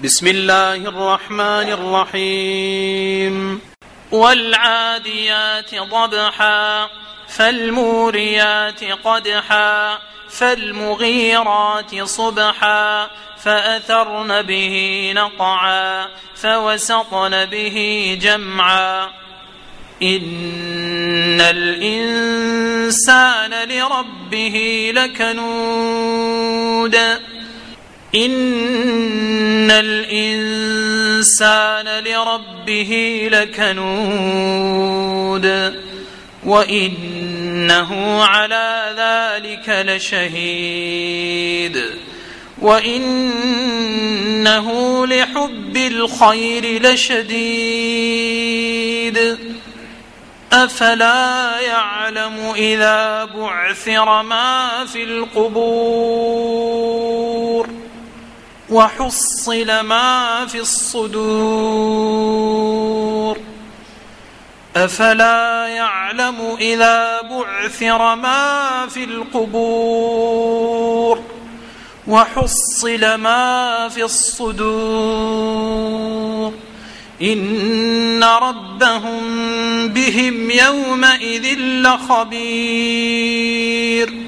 بسم الله الرحمن الرحيم والعاديات ضبحا فالموريات قدحا فالمغيرات صبحا فأثرن به نقعا فوسطن به جمعا إن الإنسان لربه لكنود إن الإنسان لربه لكنود وإنه على ذلك لشهيد وإنه لحب الخير لشديد أفلا يعلم إذا بعثر ما في القبور وحصل ما في الصدور أفلا يعلم إذا بعثر ما في القبور وحصل ما في الصدور إن ربهم بهم يومئذ لخبير